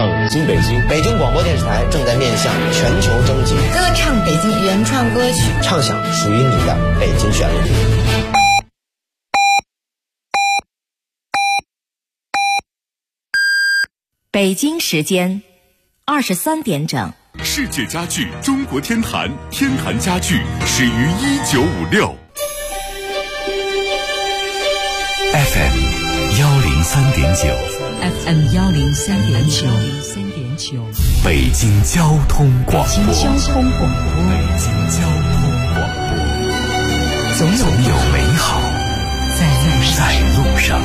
唱新北京。 北京广播电视台正在面向全球征集歌唱北京原创歌曲， 唱响属于你的北京旋律。 北京时间23点整。 世界家具中国天坛，天坛家具始于1956。 FM 103.9 FM 103.9 北京交通广播。 北京交通广播， 总有美好在路上。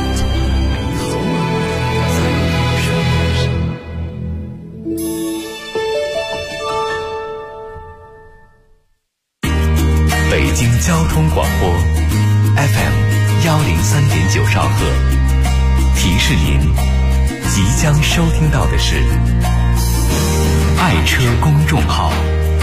北京交通广播 FM 103.9兆赫，提示您即将收听到的是爱车公众号。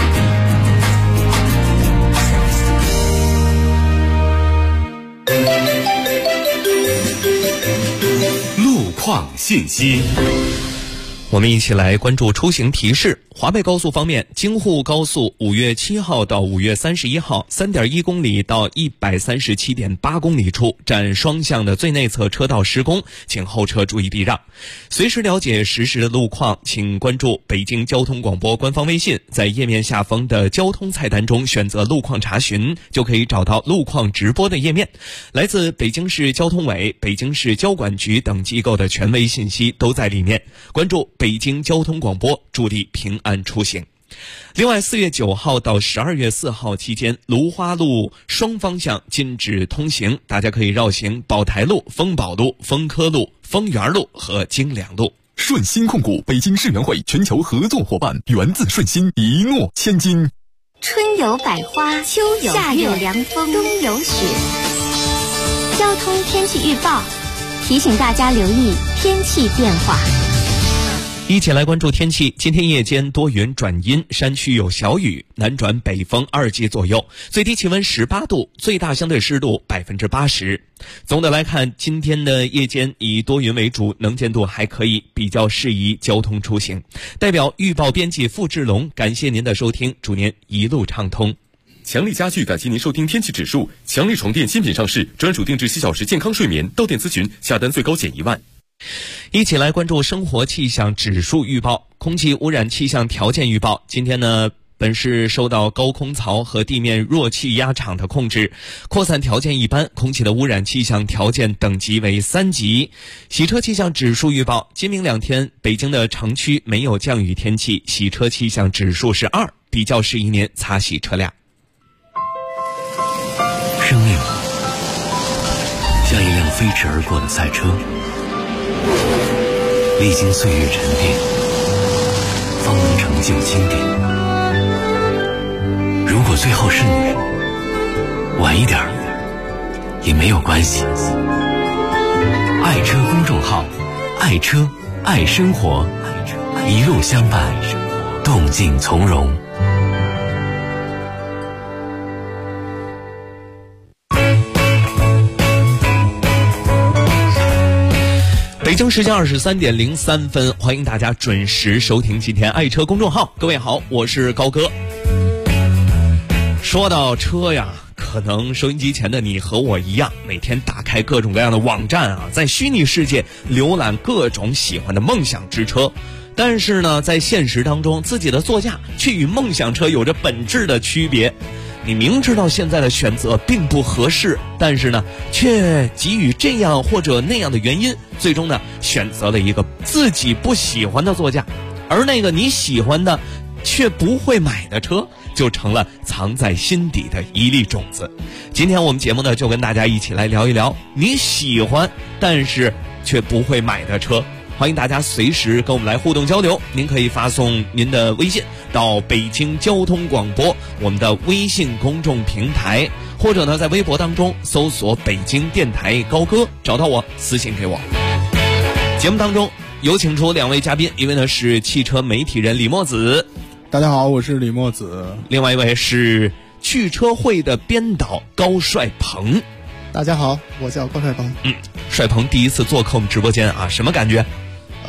路况信息， 我们一起来关注出行提示。华北高速方面，京沪高速5月7号到5月31号 3.1 公里到 137.8 公里处占双向的最内侧车道施工，请后车注意避让。随时了解实时的路况，请关注北京交通广播官方微信，在页面下方的交通菜单中选择路况查询，就可以找到路况直播的页面。来自北京市交通委、北京市交管局等机构的权威信息都在里面。关注北京交通广播，助力平安出行。另外，4月9号到12月4号期间，芦花路双方向禁止通行，大家可以绕行宝台路、丰宝路、丰科路、丰源路和京两路。 顺鑫控股北京世园会全球合作伙伴，源自顺鑫，一诺千金。 春有百花，秋有夏有凉风，冬有雪。交通天气预报提醒大家留意天气变化。 一起来关注天气。今天夜间多云转阴，山区有小雨，南转北风2级左右，最低气温18度，最大相对湿度80%。总的来看，今天的夜间以多云为主，能见度还可以，比较适宜交通出行。代表预报编辑付志龙，感谢您的收听，祝您一路畅通。 强力家具感谢您收听天气指数。强力床垫新品上市，专属定制7小时健康睡眠，到店咨询，下单最高减1万。 一起来关注生活气象指数预报。空气污染气象条件预报，今天呢，本市受到高空槽和地面弱气压场的控制，扩散条件一般，空气的污染气象条件等级为3级。洗车气象指数预报，今明2天北京的城区没有降雨天气，洗车气象指数是2，比较适宜您擦洗车辆。 生命像一辆飞驰而过的赛车，历经岁月沉淀，方能成就经典。如果最后是你，晚一点也没有关系。爱车公众号，爱车爱生活，一路相伴，动静从容。 北京时间23点03分，欢迎大家准时收听今天爱车公众号。各位好，我是高哥。说到车呀，可能收音机前的你和我一样，每天打开各种各样的网站啊，在虚拟世界浏览各种喜欢的梦想之车。但是呢，在现实当中，自己的座驾却与梦想车有着本质的区别。你明知道现在的选择并不合适，但是呢，却给予这样或者那样的原因，最终呢，选择了一个自己不喜欢的座驾，而那个你喜欢的却不会买的车，就成了藏在心底的一粒种子。今天我们节目呢，就跟大家一起来聊一聊你喜欢但是却不会买的车。欢迎大家随时跟我们来互动交流，您可以发送您的微信到北京交通广播我们的微信公众平台，或者呢在微博当中搜索北京电台高歌，找到我私信给我。节目当中有请出2位嘉宾，一位呢是汽车媒体人李墨子。 大家好，我是李墨子。 另外一位是汽车会的编导高帅鹏。 大家好，我叫高帅鹏。 帅鹏第一次做客我们直播间啊，什么感觉？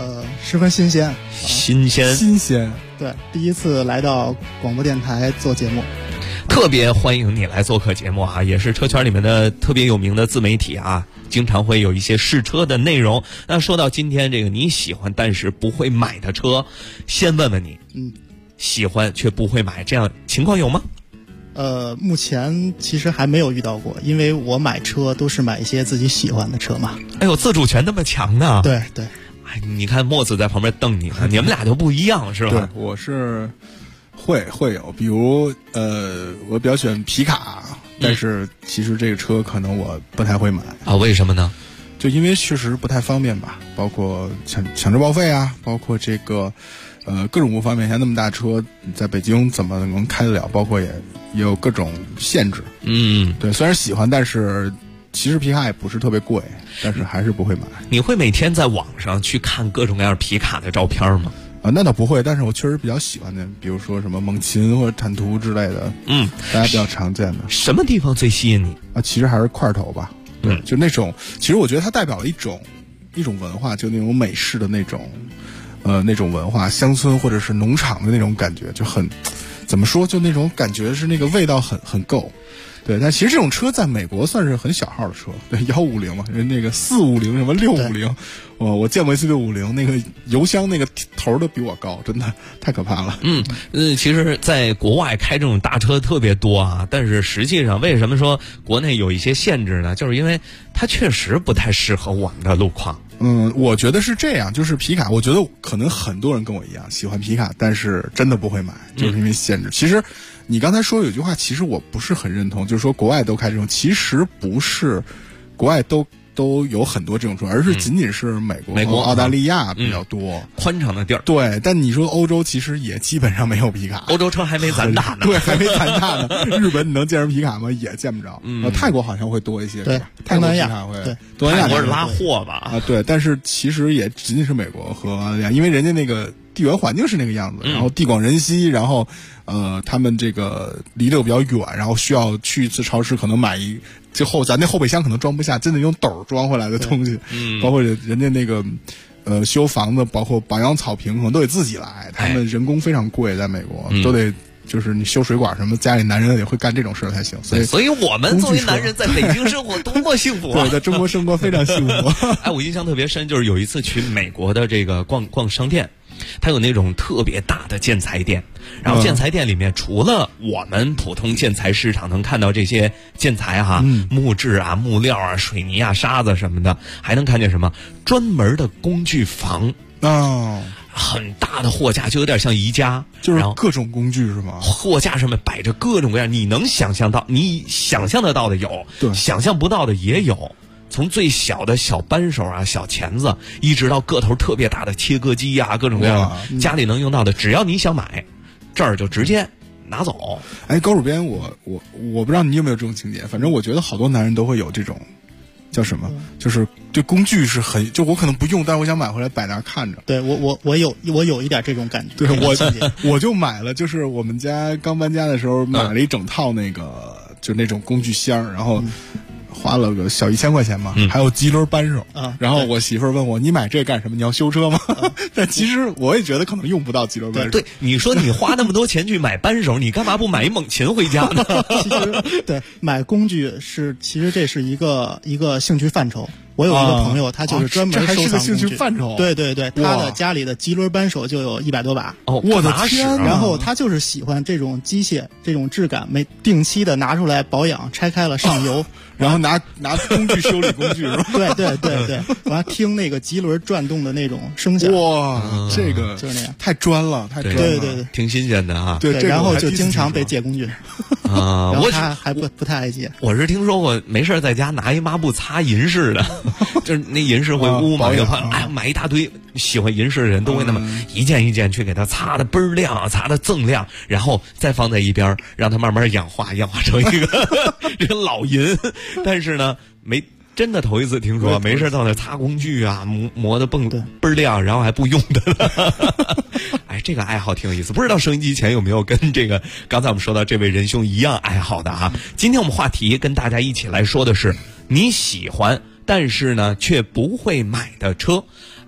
十分新鲜， 新鲜。 对，第一次来到广播电台做节目， 特别欢迎你来做客节目啊，也是车圈里面的特别有名的自媒体啊，经常会有一些试车的内容。那说到今天这个你喜欢但是不会买的车，先问问你，喜欢却不会买，这样情况有吗？ 目前其实还没有遇到过，因为我买车都是买一些自己喜欢的车嘛。 哎呦，自主权那么强呢？ 对。 哎，你看墨子在旁边瞪你呢，你们俩就不一样是吧？ 对，我是会有，比如我比较喜欢皮卡，但是其实这个车可能我不太会买啊。为什么呢？ 就因为确实不太方便吧，包括强制报废啊，包括这个各种不方便。像那么大车在北京怎么能开得了？包括也有各种限制。对，虽然喜欢，但是其实皮卡也不是特别贵，但是还是不会买。 你会每天在网上去看各种各样皮卡的照片吗？ 那倒不会，但是我确实比较喜欢的，比如说什么猛禽或者坦途之类的，大家比较常见的。 什么地方最吸引你啊？其实还是块头吧。对，就那种，其实我觉得它代表了一种文化，就那种美式的那种文化，乡村或者是农场的那种感觉，就很怎么说，就那种感觉是那个味道很够。对，但其实这种车在美国算是很小号的车，对，150嘛，那个450什么650，我见过一次650，那个油箱那个头都比我高，真的太可怕了。 其实在国外开这种大车特别多啊，但是实际上为什么说国内有一些限制呢？就是因为它确实不太适合我们的路况。 我觉得是这样，就是皮卡，我觉得可能很多人跟我一样喜欢皮卡，但是真的不会买，就是因为限制。其实你刚才说有句话，其实我不是很认同，就是说国外都开这种，其实不是，国外都有很多这种车，而是仅仅是美国、澳大利亚比较多， 宽敞的地儿。 对，但你说欧洲其实也基本上没有皮卡， 欧洲车还没咱大呢。 对，还没咱大呢。日本你能见着皮卡吗？也见不着。泰国好像会多一些， 对， 泰国皮卡会， 对， 东南亚是拉货吧？ 啊，对，但是其实也仅仅是美国和澳大利亚，因为人家那个地缘环境是那个样子，然后地广人稀，然后他们这个离得又比较远，然后需要去一次超市，可能买咱那后备箱可能装不下，真的用斗装回来的东西，包括人家那个修房子，包括保养草坪，可能都得自己来，他们人工非常贵，在美国都得。就是你修水管什么，家里男人也会干这种事才行， 所以我们作为男人在北京生活多么幸福啊！ 对，在中国生活非常幸福。 哎，我印象特别深，就是有一次去美国的这个逛商店，它有那种特别大的建材店，然后建材店里面除了我们普通建材市场能看到这些建材哈，木质啊、木料啊、水泥啊、沙子什么的，还能看见什么专门的工具房很大的货架，就有点像宜家， 就是各种工具是吗？ 货架上面摆着各种各样你能想象得到的有， 对， 想象不到的也有。从最小的小扳手啊、小钳子，一直到个头特别大的切割机啊，各种各样的家里能用到的，只要你想买，这儿就直接拿走。 哎，高主编，我不知道你有没有这种情节，反正我觉得好多男人都会有这种。叫什么？就是对工具是就我可能不用，但是我想买回来摆那儿看着。 对，我有一点这种感觉。 对，我就买了，就是我们家刚搬家的时候买了一整套那个，就那种工具箱，然后花了个小1000块钱嘛，还有机轮扳手啊。然后我媳妇儿问我：“你买这干什么？你要修车吗？”但其实我也觉得可能用不到机轮扳手。 对，你说你花那么多钱去买扳手，你干嘛不买一猛禽回家呢？ 其实对，买工具其实这是一个兴趣范畴。我有一个朋友，他就是专门收藏工具。 这还是个兴趣范畴。 对，他的家里的机轮扳手就有100多把。 哦， 我的天！ 然后他就是喜欢这种机械、这种质感，没定期的拿出来保养，拆开了上油， 然后拿工具修理工具是吧？ 对，完听那个机轮转动的那种声响。 哇，这个就是那样， 太专了，太专了。 对， 挺新鲜的啊。 对，然后就经常被借工具。 啊， 我还不太爱借。 我是听说过，没事在家拿一抹布擦银饰的，就是那银饰会污嘛，买一大堆喜欢银饰的人都会那么一件一件去给它擦的倍儿亮，擦的锃亮，然后再放在一边，让它慢慢氧化成一个这个老银。但是呢，真的头一次听说，没事到那擦工具啊，磨的倍儿亮，然后还不用的。哎，这个爱好挺有意思，不知道收音机前有没有跟这个刚才我们说到这位仁兄一样爱好的啊？今天我们话题跟大家一起来说的是你喜欢但是呢却不会买的车。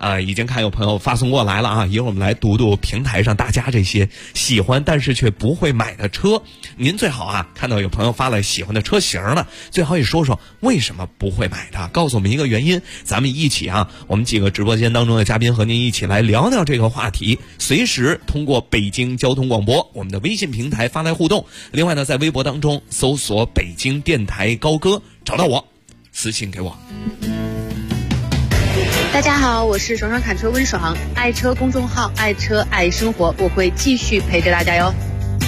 已经看有朋友发送过来了啊，一会儿我们来读读平台上大家这些喜欢但是却不会买的车。您最好啊看到有朋友发了喜欢的车型了，最好也说说为什么不会买它，告诉我们一个原因，咱们一起啊，我们几个直播间当中的嘉宾和您一起来聊聊这个话题，随时通过北京交通广播我们的微信平台发来互动。另外呢，在微博当中搜索北京电台高歌，找到我私信给我。 大家好，我是爽爽侃车温爽，爱车公众号爱车爱生活，我会继续陪着大家哟。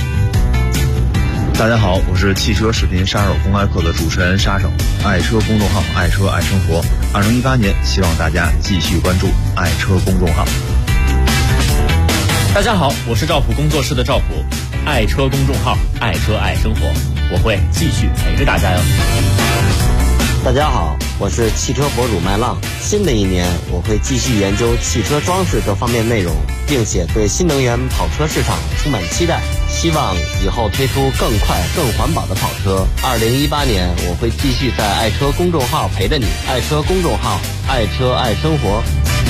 大家好，我是汽车视频杀手公开课的主持人杀手，爱车公众号爱车爱生活。2018年，希望大家继续关注爱车公众号。 大家好，我是赵普工作室的赵普，爱车公众号爱车爱生活，我会继续陪着大家哟。 大家好，我是汽车博主麦浪。新的一年，我会继续研究汽车装饰各方面内容，并且对新能源跑车市场充满期待，希望以后推出更快更环保的跑车。2018年，我会继续在爱车公众号陪着你，爱车公众号爱车爱生活。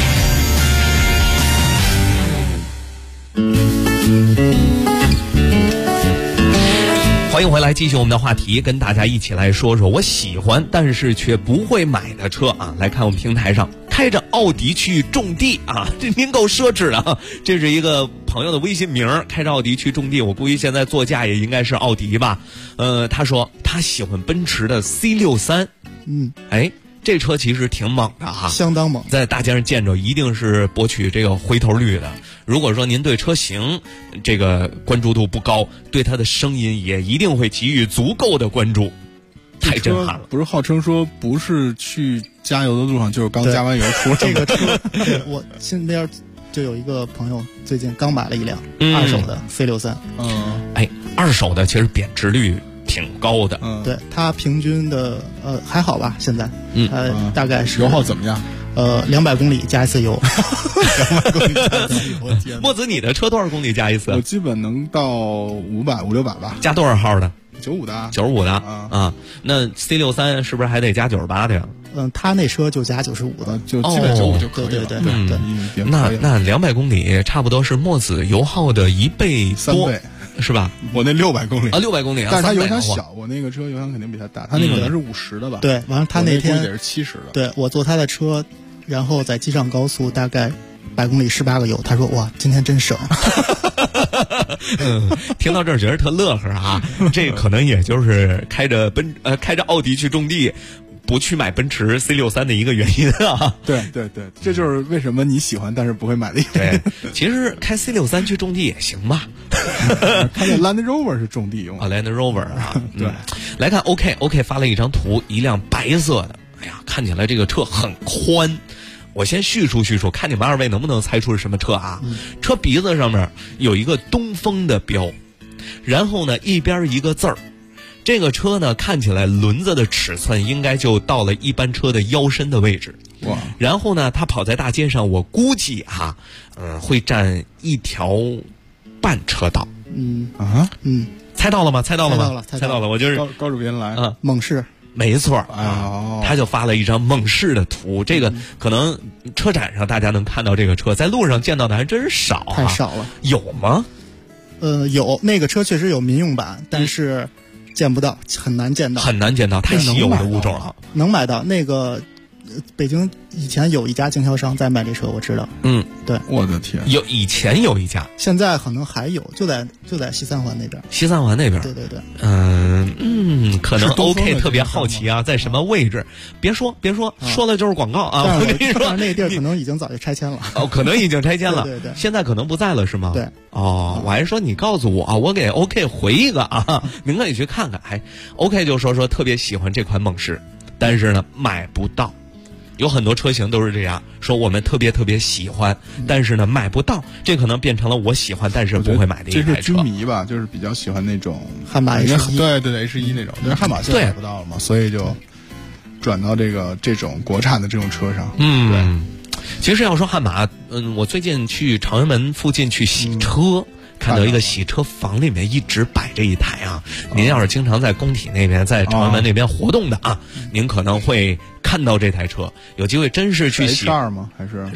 欢迎回来，继续我们的话题，跟大家一起来说说我喜欢但是却不会买的车啊。来看我们平台上开着奥迪去种地啊，这您够奢侈的啊！这是一个朋友的微信名，开着奥迪去种地，我估计现在座驾也应该是奥迪吧。他说他喜欢奔驰的 C63，这车其实挺猛的哈， 相当猛， 在大街上见着一定是博取这个回头率的。如果说您对车型这个关注度不高，对它的声音也一定会给予足够的关注。太震撼了！ 不是号称说不是去加油的路上，就是刚加完油出来。 这个车，我身边就有一个朋友最近刚买了一辆二手的 C63。 二手的其实贬值率挺高的。 对，它平均的还好吧？现在，它大概是油耗怎么样 ？200公里加一次油。 200公里加一次油，我天！ 墨子，你的车多少公里加一次？ 我基本能到500、500-600吧。 加多少号的 ？95的。 95的啊？那 C63是不是还得加98的呀？ 他那车就加95的， 就基本95就可以了。 对。 那200公里差不多是墨子油耗的1倍多。3倍。是吧？ 我那600公里啊，600公里啊， 但是它油箱小，我那个车油箱肯定比它大，它那个可能是50的吧？ 对，完了他那天也是70的。 对，我坐他的车，然后在机上高速大概100公里18个油，他说哇，今天真省。 听到这儿觉得特乐呵啊，这可能也就是开着奥迪去种地，不去买奔驰 C63的一个原因啊。 对，这就是为什么你喜欢但是不会买的原因。 对，其实开 C63去种地也行吧。 他那 Land Rover 是种地用的。 Land Rover 啊， 对。 来看 OK 发了一张图，一辆白色的，哎呀，看起来这个车很宽。我先叙述，看你们二位能不能猜出是什么车啊？车鼻子上面有一个东风的标，然后呢一边一个字儿。这个车呢看起来轮子的尺寸应该就到了一般车的腰身的位置。 哇！ 然后呢，它跑在大街上，我估计会占1条半车道。猜到了吗？猜到了，我就是高主编来猛士。 没错他就发了一张猛士的图。这个可能车展上大家能看到这个车，在路上见到的还真是少太少了。 有吗？ 有，那个车确实有民用版，但是见不到，很难见到， 太稀有的物种了。 能买到那个。北京以前有一家经销商在卖这车，我知道。对， 我的天， 以前有一家， 现在可能还有，就在西三环那边。 西三环那边， 对。 可能 OK 特别好奇啊，在什么位置？别说，说了就是广告啊！我跟你说， 那地儿可能已经早就拆迁了。 可能已经拆迁了。 对， 现在可能不在了，是吗？ 对。 我还说你告诉我啊，我给 OK 回一个啊，您可以去看看。OK 就说特别喜欢这款猛士，但是呢买不到。有很多车型都是这样说，我们特别喜欢，但是呢买不到，这可能变成了我喜欢但是不会买的一台车。 这是军迷吧，就是比较喜欢那种悍马 H1， 对 H1那种，但是悍马现在买不到了嘛，所以就转到这种国产的这种车上。 对。其实要说悍马，我最近去朝阳门附近去洗车。看到一个洗车房里面一直摆着一台啊，您要是经常在工体那边，在朝阳门那边活动的啊，您可能会看看到这台车，有机会真是去洗。 H2 吗？还是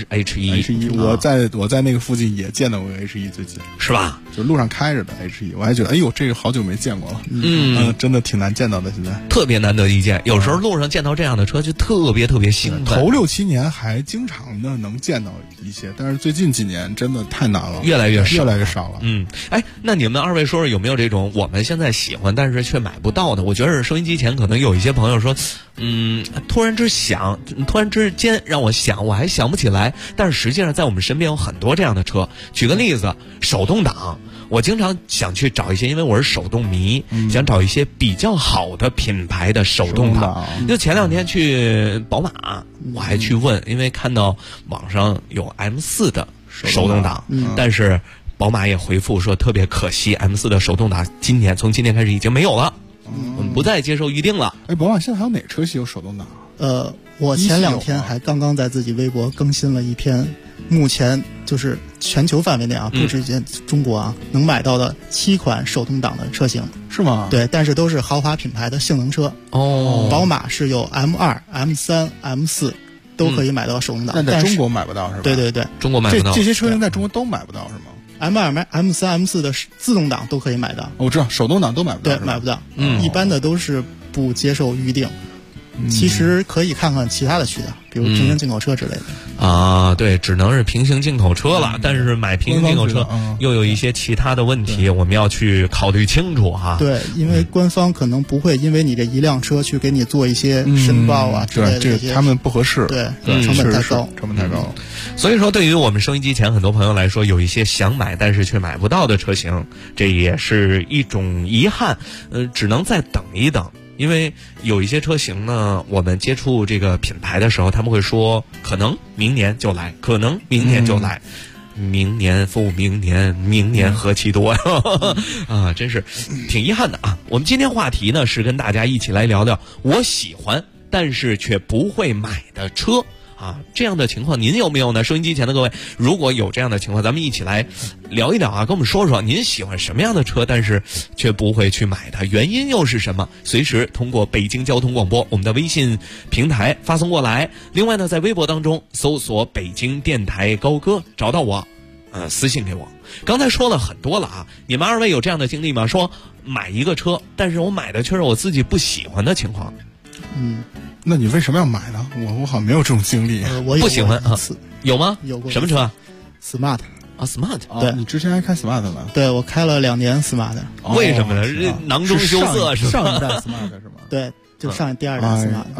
H1？ 我在那个附近也见到过 H1，最近是吧？ 就路上开着的 H1，我还觉得哎呦，这个好久没见过了。真的挺难见到的，现在特别难得一见。有时候路上见到这样的车就特别兴奋。 头6、7年还经常的能见到一些，但是最近几年真的太难了， 越来越少了。 那你们二位说说有没有这种我们现在喜欢但是却买不到的？我觉得收音机前可能有一些朋友说，突然之间让我想，我还想不起来。但是实际上在我们身边有很多这样的车。举个例子，手动挡，我经常想去找一些，因为我是手动迷，想找一些比较好的品牌的手动挡。就前2天去宝马，我还去问，因为看到网上有 M4 的手动挡，但是宝马也回复说特别可惜 M4 的手动挡从今年开始已经没有了，我们不再接受预定了。 宝马现在还有哪车系有手动挡？ 我前2天还刚刚在自己微博更新了一篇，目前就是全球范围内啊，不只限中国啊，能买到的7款手动挡的车型。 是吗？ 对，但是都是豪华品牌的性能车。宝马是有 M2、M3、M4 都可以买到手动挡， 但在中国买不到是吧？ 对， 中国买不到。 这些车型在中国都买不到是吗 ？M2、M3、M4 的自动挡都可以买到。 我知道，手动挡都买不到。 对，买不到。一般的都是不接受预定。其实可以看看其他的渠道，比如平行进口车之类的。 对，只能是平行进口车了。但是买平行进口车又有一些其他的问题，我们要去考虑清楚哈。 对，因为官方可能不会因为你这一辆车去给你做一些申报啊之类的这些， 他们不合适。 对，成本太高， 成本太高。 所以说，对于我们收音机前很多朋友来说，有一些想买但是却买不到的车型，这也是一种遗憾。只能再等一等。因为有一些车型呢，我们接触这个品牌的时候，他们会说可能明年就来，可能明年就来，明年复明年，明年何其多呀！真是挺遗憾的啊。我们今天话题呢是跟大家一起来聊聊我喜欢但是却不会买的车。这样的情况您有没有呢？收音机前的各位，如果有这样的情况，咱们一起来聊一聊啊，跟我们说说您喜欢什么样的车，但是却不会去买它，原因又是什么？随时通过北京交通广播我们的微信平台发送过来。另外呢，在微博当中搜索北京电台高歌，找到我，私信给我。刚才说了很多了啊，你们二位有这样的经历吗？说买一个车，但是我买的却是我自己不喜欢的情况。 那你为什么要买呢？我好像没有这种经历。 我不喜欢啊？有吗？ 有过。 什么车 ？Smart ？Smart。 对， 你之前还开 Smart 呢？ 对，我开了2年 Smart。 为什么呢？囊中羞涩是吧？ 上一代 Smart 是吗？ 对，就第2代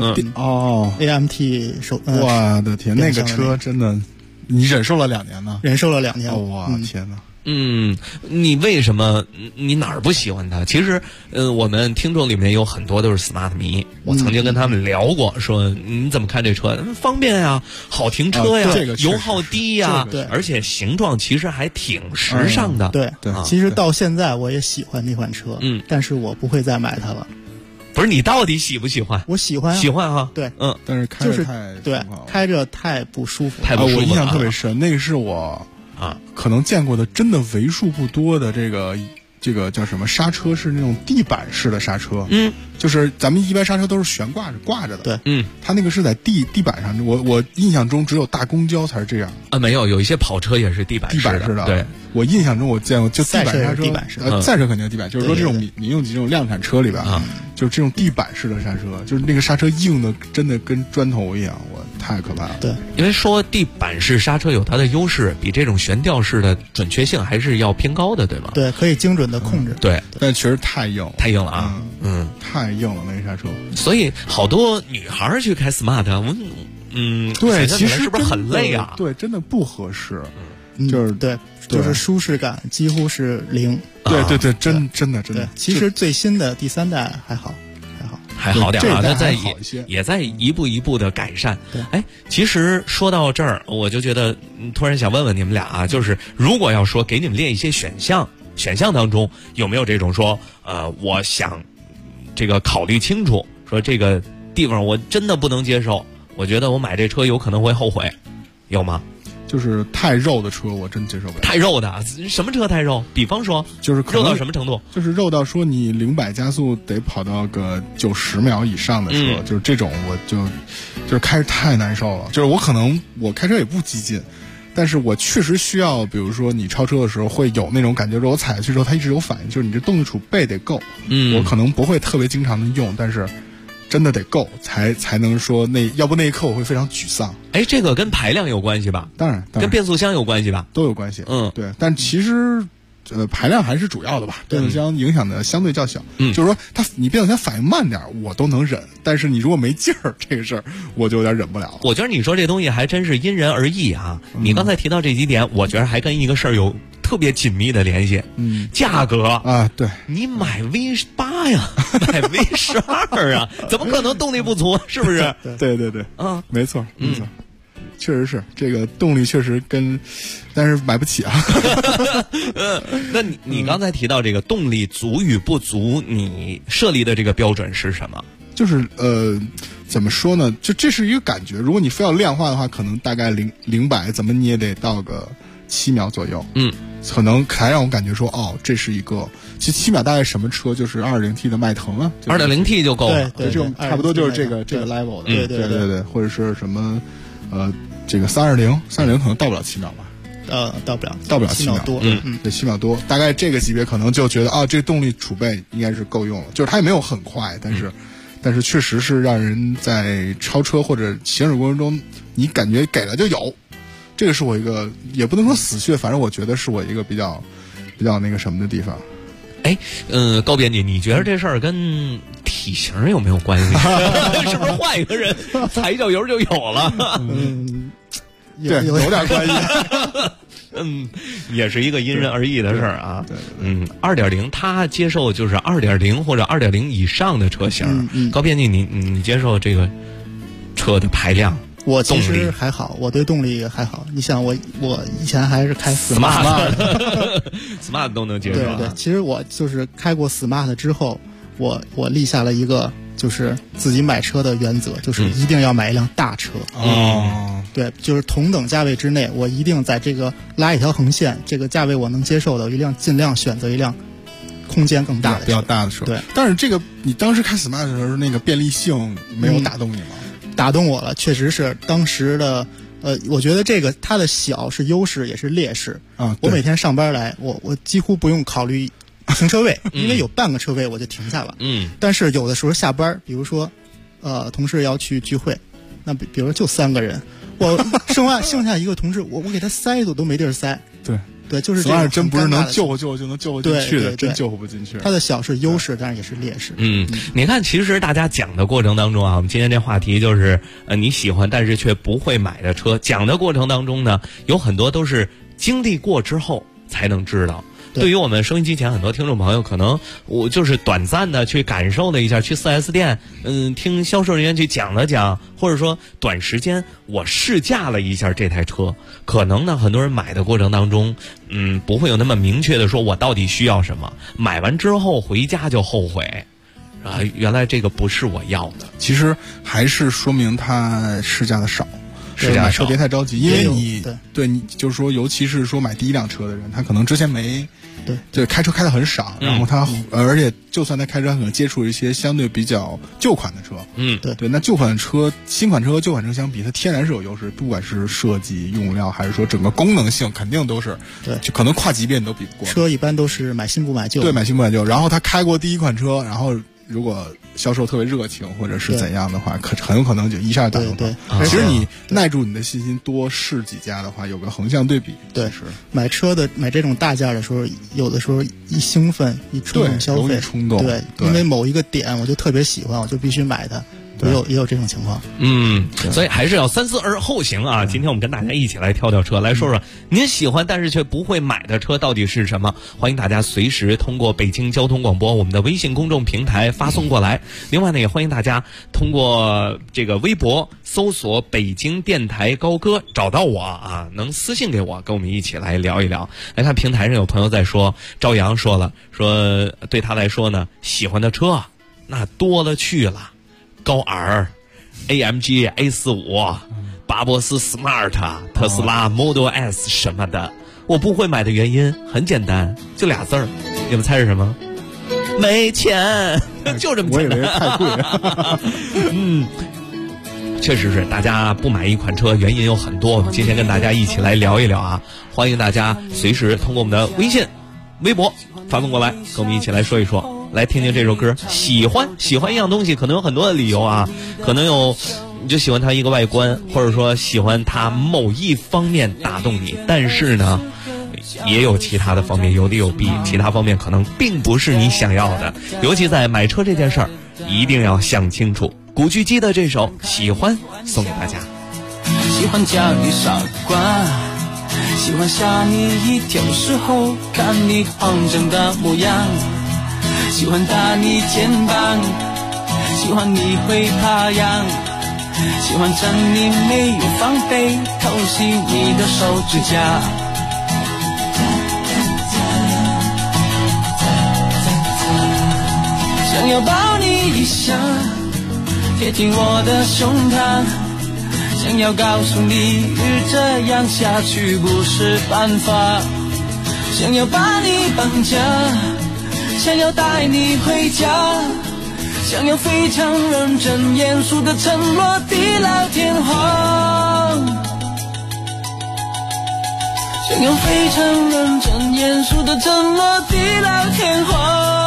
Smart。AMT 手。 我的天，那个车真的，你忍受了2年呢？ 忍受了2年。 哇，天哪！ 你为什么你哪儿不喜欢它？其实，我们听众里面有很多都是 Smart 迷，我曾经跟他们聊过，说你怎么看这车？方便呀，好停车呀，油耗低呀，而且形状其实还挺时尚的。 对，其实到现在我也喜欢那款车，但是我不会再买它了。 不是你到底喜不喜欢？ 我喜欢， 喜欢哈。 对， 但是开着开着太不舒服， 太不舒服。 我印象特别深，那个是我。可能见过的真的为数不多的这个叫什么刹车是那种地板式的刹车，就是咱们一般刹车都是悬挂着的， 对， 它那个是在地板上，我印象中只有大公交才是这样没有一些跑车也是地板式的，对， 我印象中我见过就地板刹车， 地板式的， 赛车肯定是地板，就是说这种民用级这种量产车里边就是这种地板式的刹车，就是那个刹车硬的真的跟砖头一样，我太可怕了。 对， 因为说地板式刹车有它的优势，比这种悬吊式的准确性还是要偏高的，对吧？ 对，可以精准的控制。 对， 但确实太硬了啊， 太硬了那个刹车。 所以好多女孩去开 Smart， 对，其实是不是很累啊？ 对，真的不合适。 就是舒适感几乎是0。 对，真的。 其实最新的第3代还好点啊，它也在一步一步的改善。其实说到这儿，我就觉得突然想问问你们俩啊，就是如果要说给你们列一些选项当中有没有这种说我想这个考虑清楚，说这个地方我真的不能接受，我觉得我买这车有可能会后悔，有吗？ 就是太肉的车，我真接受不了。 太肉的，什么车太肉？比方说， 就是肉到什么程度？ 就是肉到说你0-100加速得跑到个90秒以上的车，就是这种我就是开着太难受了。就是我开车也不激进，但是我确实需要，比如说你超车的时候会有那种感觉，我踩下去之后它一直有反应，就是你这动力储备得够。我可能不会特别经常的用，但是真的得够才能说要不那一刻我会非常沮丧。 哎，这个跟排量有关系吧？ 当然跟变速箱有关系吧？ 都有关系。对，但其实排量还是主要的吧，变速箱影响的相对较小。就是说你变速箱反应慢点我都能忍，但是你如果没劲儿，这个事儿我就有点忍不了。 我觉得你说这东西还真是因人而异啊。你刚才提到这几点，我觉得还跟一个事儿有特别紧密的联系。价格啊，对， 你买 V8 呀，买 V12啊，怎么可能动力不足？是不是？ 对，没错。确实是这个动力确实但是买不起啊。 那你刚才提到这个动力足与不足，你设立的这个标准是什么？ 就是怎么说呢？就这是一个感觉。如果你非要量化的话，可能大概0-100怎么你也得到个7秒左右。可能才让我感觉说，这是一个。其实7秒大概什么车？就是 2.0T 的迈腾啊 ，2.0T 就够了。 对，这种差不多就是这个 level 的。对，或者是什么这个320可能到不了7秒吧。 到不了 7秒多。 对，7秒多，大概这个级别可能就觉得这个动力储备应该是够用了。就是它也没有很快，但是确实是让人在超车或者行驶过程中，你感觉给了就有。这个是我一个也不能说死穴，反正我觉得是我一个比较那个什么的地方。 哎，高编辑，你觉得这事儿跟体型有没有关系？是不是换一个人踩一脚油就有了？ 对，有点关系。 也是一个因人而异的事儿啊。2.0它接受就是2.0或者2.0以上的车型。高编辑，你接受这个车的排量？ 我其实还好，我对动力还好。你想我以前还是开 Smart 都能接受。 对，其实我就是开过 Smart 之后，我立下了一个就是自己买车的原则，就是一定要买一辆大车。对，就是同等价位之内，我一定在这个拉一条横线，这个价位我能接受的，我一定尽量选择一辆空间更大的车， 比较大的车。 对， 但是这个你当时开 Smart 的时候，那个便利性没有打动你吗？ 打动我了，确实是当时的我觉得这个它的小是优势也是劣势啊。 我每天上班来，我几乎不用考虑停车位，因为有半个车位我就停下了。但是有的时候下班，比如说同事要去聚会，那比如说就3个人，我剩下一个同事，我给他塞都没地儿塞。对，就是这样。 真不是能救活就能救活进去的，真救活不进去。 它的小是优势，但是也是劣势。 你看，其实大家讲的过程当中啊，我们今天这话题就是你喜欢但是却不会买的车。讲的过程当中呢，有很多都是经历过之后才能知道。对于我们收音机前很多听众朋友，可能我就是短暂的去感受了一下，去 4S 店，听销售人员去讲了讲，或者说短时间我试驾了一下这台车，可能呢很多人买的过程当中，不会有那么明确的说我到底需要什么，买完之后回家就后悔，原来这个不是我要的。 其实还是说明他试驾的少。买车别太着急，因为你就是说，尤其是说买第一辆车的人，他可能之前对开车开得很少，然后他而且就算他开车，可能接触一些相对比较旧款的车。对，那旧款的车、新款车和旧款车相比，它天然是有优势，不管是设计、用料，还是说整个功能性，肯定都是就可能跨级别你都比不过。 车一般都是买新不买旧， 对，买新不买旧。然后他开过第一款车，然后如果销售特别热情或者是怎样的话，很有可能就一下打动他。其实你耐住你的信心，多试几家的话，有个横向对比。 对，买这种大件的时候，有的时候一兴奋一冲动消费，对，因为某一个点我就特别喜欢，我就必须买它。也有这种情况。 所以还是要三思而后行啊。今天我们跟大家一起来挑车，来说说您喜欢但是却不会买的车到底是什么。欢迎大家随时通过北京交通广播我们的微信公众平台发送过来。另外呢，也欢迎大家通过这个微博搜索北京电台高歌找到我啊，能私信给我，跟我们一起来聊一聊。来看平台上有朋友在说，朝阳说了，说对他来说呢，喜欢的车那多了去了，高尔、AMG A45、 巴博斯 Smart、特斯拉 Model S 什么的。我不会买的原因很简单，就俩字儿，你们猜是什么？没钱，就这么简单。 我以为太贵了。 确实是，大家不买一款车原因有很多，我们今天跟大家一起来聊一聊啊！欢迎大家随时通过我们的微信、微博发送过来，跟我们一起来说一说，来听听这首歌。喜欢一样东西，可能有很多的理由啊，可能有你就喜欢它一个外观，或者说喜欢它某一方面打动你，但是呢，也有其他的方面，有利有弊，其他方面可能并不是你想要的。尤其在买车这件事儿，一定要想清楚。古巨基的这首《喜欢》送给大家。 喜欢叫你傻瓜，喜欢吓你一跳时候看你慌张的模样，喜欢打你肩膀，喜欢你会怕痒，喜欢趁你没有防备偷袭你的手指甲。想要抱你一下，贴近我的胸膛，想要告诉你这样下去不是办法，想要把你绑架，想要带你回家，想要非常认真严肃的承诺地老天荒，想要非常认真严肃的承诺地老天荒。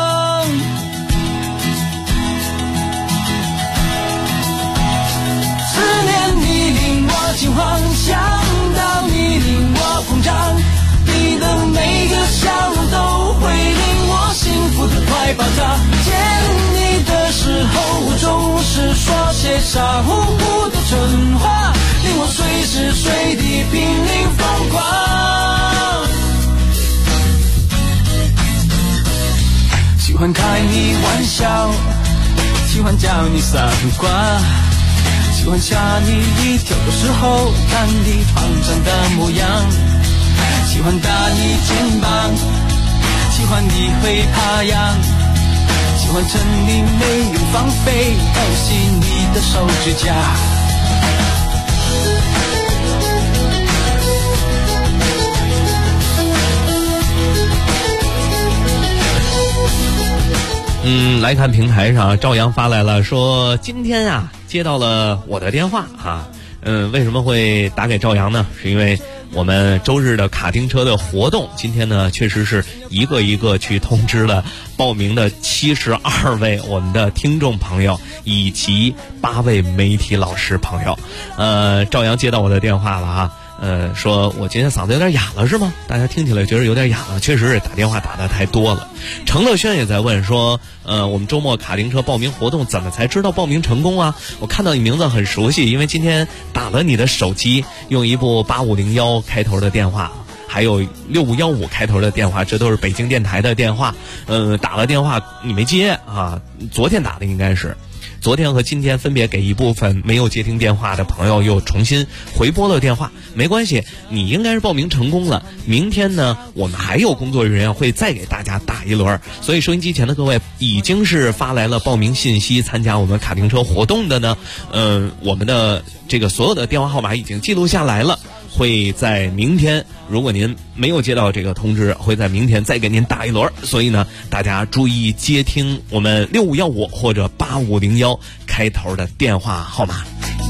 惊慌，想到你令我膨胀，你的每个笑容都会令我幸福的快爆炸。见你的时候，我总是说些傻乎乎的蠢话，令我随时随地拼命疯狂。喜欢开你玩笑，喜欢叫你傻瓜，喜欢吓你一跳的时候看你慌张的模样，喜欢打你肩膀，喜欢你会怕痒，喜欢趁你没有防备偷袭你的手指甲。 来看平台上赵阳发来了，说今天啊接到了我的电话啊，为什么会打给赵阳呢？是因为我们周日的卡丁车的活动，今天呢确实是一个一个去通知了报名的72位我们的听众朋友以及8位媒体老师朋友。赵阳接到我的电话了啊。说我今天嗓子有点哑了是吗？大家听起来觉得有点哑了，确实是打电话打得太多了。程乐轩也在问说，我们周末卡丁车报名活动怎么才知道报名成功啊？我看到你名字很熟悉，因为今天打了你的手机，用一部8501开头的电话，还有6515开头的电话，这都是北京电台的电话。打了电话你没接啊？昨天打的应该是。昨天和今天分别给一部分没有接听电话的朋友又重新回拨了电话，没关系，你应该是报名成功了。明天呢，我们还有工作人员会再给大家打一轮，所以收音机前的各位已经是发来了报名信息参加我们卡丁车活动的呢，我们的这个所有的电话号码已经记录下来了。会在明天，如果您没有接到这个通知，会在明天再给您打一轮。所以呢，大家注意接听我们6515或者8501开头的电话号码。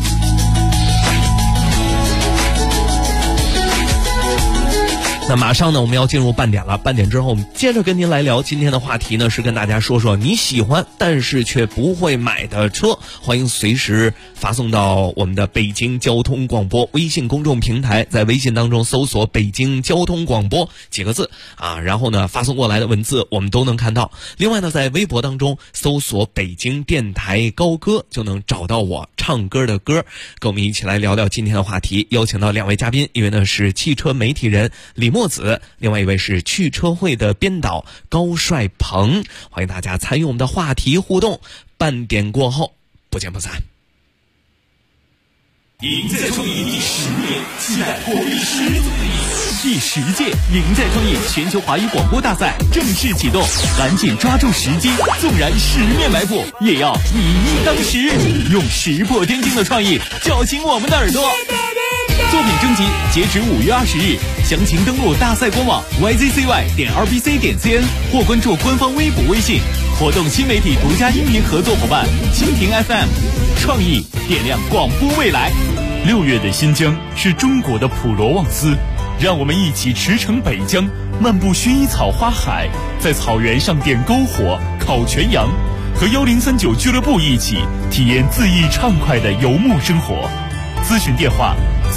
那马上呢，我们要进入半点了。半点之后，我们接着跟您来聊今天的话题呢，是跟大家说说你喜欢但是却不会买的车。欢迎随时发送到我们的北京交通广播微信公众平台，在微信当中搜索北京交通广播几个字啊，然后呢发送过来的文字我们都能看到。另外呢，在微博当中搜索北京电台高歌，就能找到我唱歌的歌。跟我们一起来聊聊今天的话题，邀请到2位嘉宾，一位呢是汽车媒体人李墨子，另外一位是汽车会的编导高帅鹏。欢迎大家参与我们的话题互动，半点过后不见不散。 赢在创意第10年，期待破壁10组的你。 第10届赢在创意全球华语广播大赛正式启动，赶紧抓住时机，纵然十面埋伏，也要以一当十，用石破天惊的创意叫醒我们的耳朵。作品征集截止5月20日，详情登录大赛官网 yzcy.rbc.cn 或关注官方微博微信。活动新媒体独家音频合作伙伴蜻蜓 FM， 创意点亮广播未来。6月的新疆是中国的普罗旺斯，让我们一起驰骋北疆，漫步薰衣草花海，在草原上点篝火、烤全羊，和1039俱乐部一起体验恣意畅快的游牧生活。咨询电话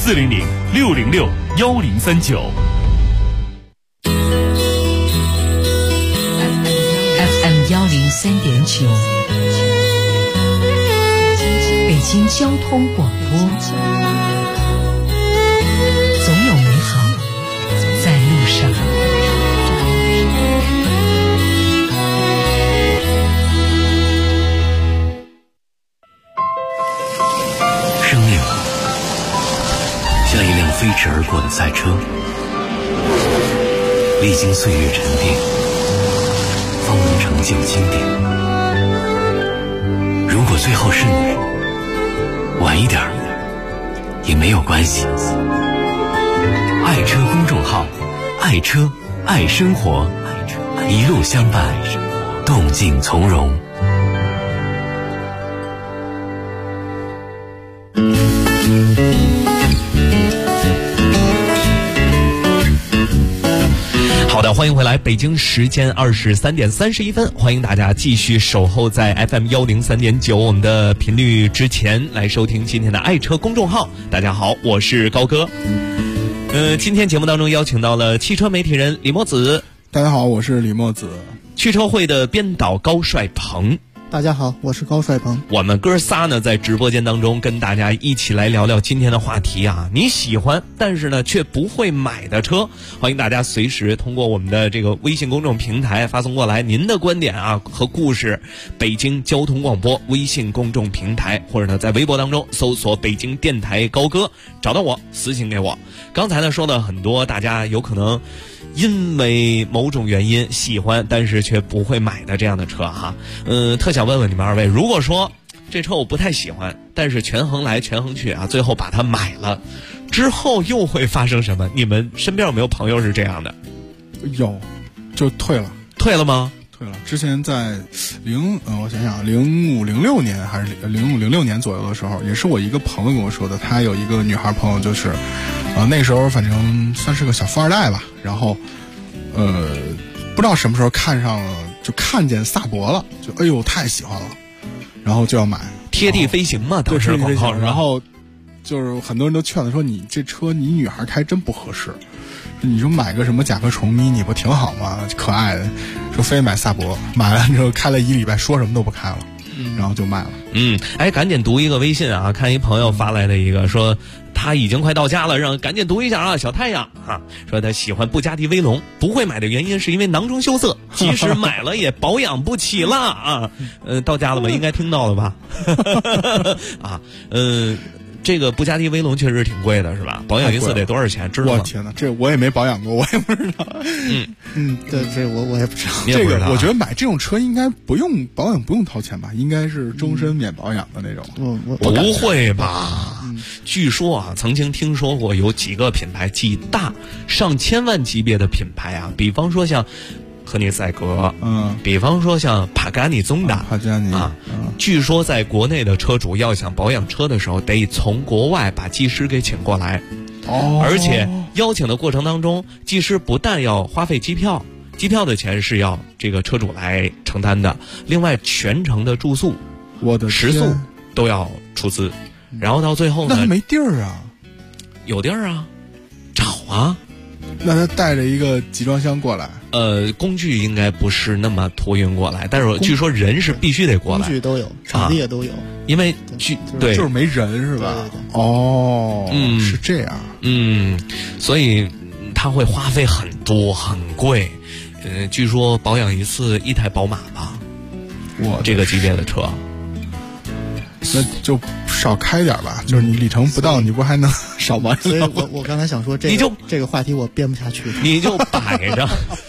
400-606-1039。 FM 103.9，北京交通广播，总有美好在路上。 生命像一辆飞驰而过的赛车，历经岁月沉淀，方能成就经典。如果最后是你，晚一点也没有关系。爱车公众号，爱车爱生活，一路相伴，动静从容。 好的，欢迎回来，北京时间23点31分，欢迎大家继续守候在 FM 103.9我们的频率之前来收听今天的爱车公众号。大家好，我是高哥。今天节目当中邀请到了汽车媒体人李墨子。 大家好，我是李墨子。 汽车会的编导高帅鹏。 大家好，我是高帅鹏。 我们哥仨呢，在直播间当中跟大家一起来聊聊今天的话题啊，你喜欢但是呢却不会买的车。欢迎大家随时通过我们的这个微信公众平台发送过来您的观点啊和故事。北京交通广播微信公众平台，或者呢在微博当中搜索北京电台高哥，找到我私信给我。刚才呢说了很多大家有可能因为某种原因喜欢但是却不会买的这样的车哈。特想问问你们二位，如果说这车我不太喜欢，但是权衡来权衡去啊，最后把它买了之后又会发生什么？你们身边有没有朋友是这样的？ 有，就退了。 退了吗？ 退了。之前在我想想05、06年还是05、06年左右的时候，也是我一个朋友跟我说的，他有一个女孩朋友，就是那时候反正算是个小富二代吧，然后不知道什么时候看见萨博了，就哎呦太喜欢了，然后就要买。 贴地飞行嘛，当时广告。 然后就是很多人都劝他说，你这车你女孩开真不合适，你说买个什么甲壳虫mini不挺好吗？可爱的，说非买萨博，买了之后开了1礼拜，说什么都不开了，然后就卖了。 赶紧读一个微信啊，看一朋友发来的一个说他已经快到家了，让赶紧读一下啊，小太阳啊，说他喜欢布加迪威龙，不会买的原因是因为囊中羞涩，即使买了也保养不起了啊。到家了吗？应该听到了吧？这个布加迪威龙确实挺贵的，是吧？保养一次得多少钱？知道吗？ 我天哪，这我也没保养过，我也不知道。 对，这我也不知道。 这个我觉得买这种车应该不用保养，不用掏钱吧？应该是终身免保养的那种。 不会吧？据说啊，曾经听说过有几个品牌，几大上千万级别的品牌啊，比方说像科尼赛格，比方说像帕加尼宗达，据说在国内的车主要想保养车的时候，得从国外把技师给请过来，而且邀请的过程当中，技师不但要花费机票的钱是要这个车主来承担的，另外全程的住宿、食宿都要出资，然后到最后呢， 那他没地儿啊？ 有地儿啊，找啊。 那他带着一个集装箱过来？ 工具应该不是那么托运过来，但是据说人是必须得过来， 工具都有，场地也都有， 因为对， 就是没人是吧？哦，是这样， 所以他会花费很多，很贵。据说保养一次1台宝马吧，这个级别的车， 那就少开点吧，就是你里程不到，你不还能少玩？ 所以我刚才想说，这个话题我编不下去， 你就摆着。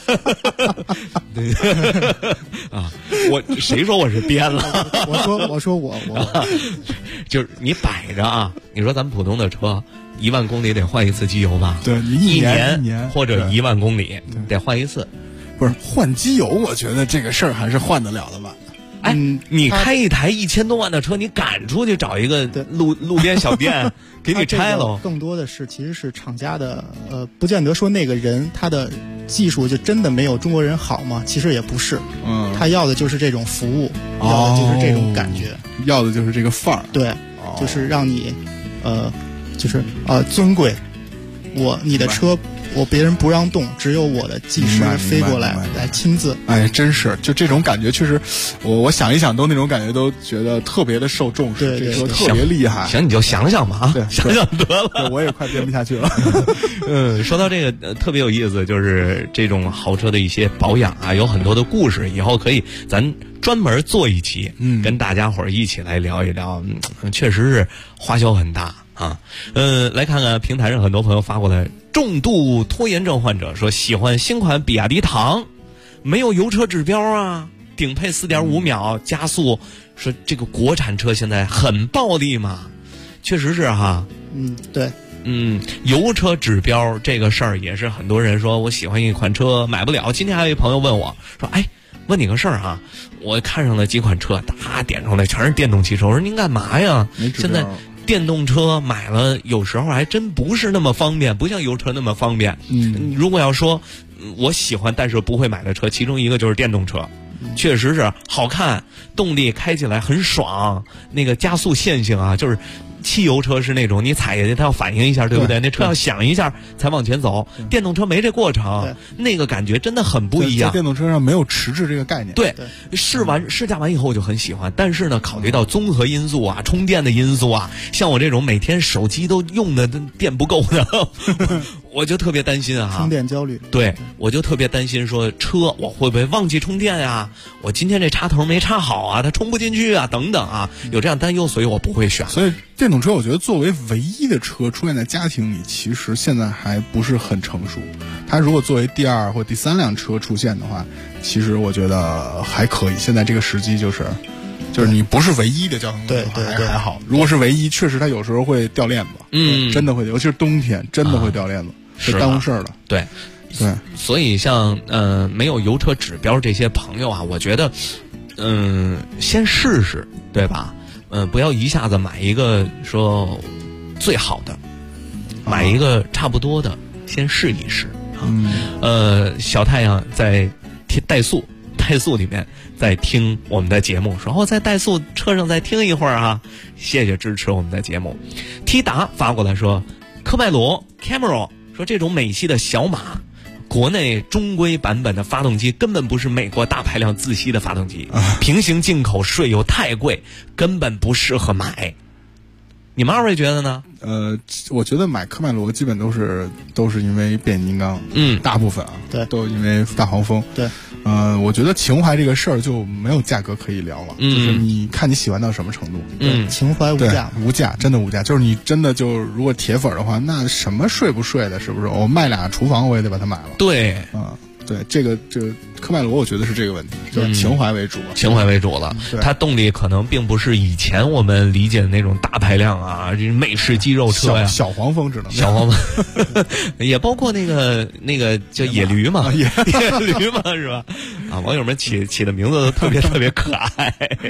啊，谁说我是编了？ 我说我就是你摆着啊！你说咱们普通的车1万公里得换一次机油吧？ 对，你一年或者1万公里得换一次。 不是换机油，我觉得这个事儿还是换得了的吧。 哎，你开一台1000多万的车，你赶出去找一个路边小店给你拆了。 更多的是其实是厂家的不见得说那个人他的技术就真的没有中国人好吗？其实也不是，他要的就是这种服务，要的就是这种感觉， 要的就是这个范儿。 对，就是让你就是尊贵，你的车。别人不让动，只有我的技师飞过来亲自。 哎，真是就这种感觉，确实，我想一想都那种感觉，都觉得特别的受重视，这车特别厉害。 行，你就想想吧啊，想想得了。 我也快编不下去了。 说到这个特别有意思，就是这种豪车的一些保养啊，有很多的故事，以后可以咱专门做一期，跟大家伙儿一起来聊一聊。确实是花销很大啊。来看看平台上很多朋友发过来。重度拖延症患者说喜欢新款比亚迪唐，没有油车指标啊，顶配4.5秒加速，说这个国产车现在很暴利嘛，确实是哈。 对， 油车指标这个事儿也是很多人说我喜欢一款车买不了。今天还有一朋友问我说，哎，问你个事儿哈，我看上了几款车，点出来全是电动汽车，我说您干嘛呀？现在电动车买了有时候还真不是那么方便，不像油车那么方便。如果要说我喜欢但是不会买的车，其中一个就是电动车，确实是好看，动力开起来很爽，那个加速线性啊，就是汽油车是那种你踩下去它要反应一下，对不对？那车要响一下才往前走，电动车没这过程，那个感觉真的很不一样。 在电动车上没有迟滞这个概念。 对，试驾完以后我就很喜欢，但是呢，考虑到综合因素啊、充电的因素啊，像我这种每天手机都用的电不够的，我就特别担心啊， 充电焦虑。 对，我就特别担心说车我会不会忘记充电呀？我今天这插头没插好啊，它充不进去啊，等等啊，有这样担忧，所以我不会选。 所以电动车我觉得作为唯一的车出现在家庭里，其实现在还不是很成熟。它如果作为第2或第3辆车出现的话，其实我觉得还可以。现在这个时机就是你不是唯一的交通工具还好。如果是唯一，确实它有时候会掉链子，真的会，尤其是冬天真的会掉链子，会耽误事儿了。 对，所以像没有油车指标这些朋友啊，我觉得先试试，对吧？不要一下子买一个说最好的，买一个差不多的，先试一试啊。小太阳在怠速里面在听我们的节目，说在怠速车上再听一会儿啊，谢谢支持我们的节目。T 达发过来说，科迈罗 Camaro 说这种美系的小马，国内中规版本的发动机根本不是美国大排量自吸的发动机，平行进口税又太贵，根本不适合买。你们2位觉得呢？ 我觉得买科迈罗基本都是因为变形金刚，大部分啊， 对， 都因为大黄蜂， 对， 我觉得情怀这个事儿就没有价格可以聊了，就是你看你喜欢到什么程度， 情怀无价， 无价，真的无价，就是你真的就如果铁粉的话，那什么睡不睡的，是不是？我卖俩厨房我也得把它买了， 对， 对，这个科迈罗我觉得是这个问题，就是情怀为主， 情怀为主了。它动力可能并不是以前我们理解的那种大排量啊，美式肌肉车呀， 小黄蜂只能小黄蜂，也包括那个叫野驴嘛，野驴嘛是吧？啊，网友们起的名字都特别特别可爱。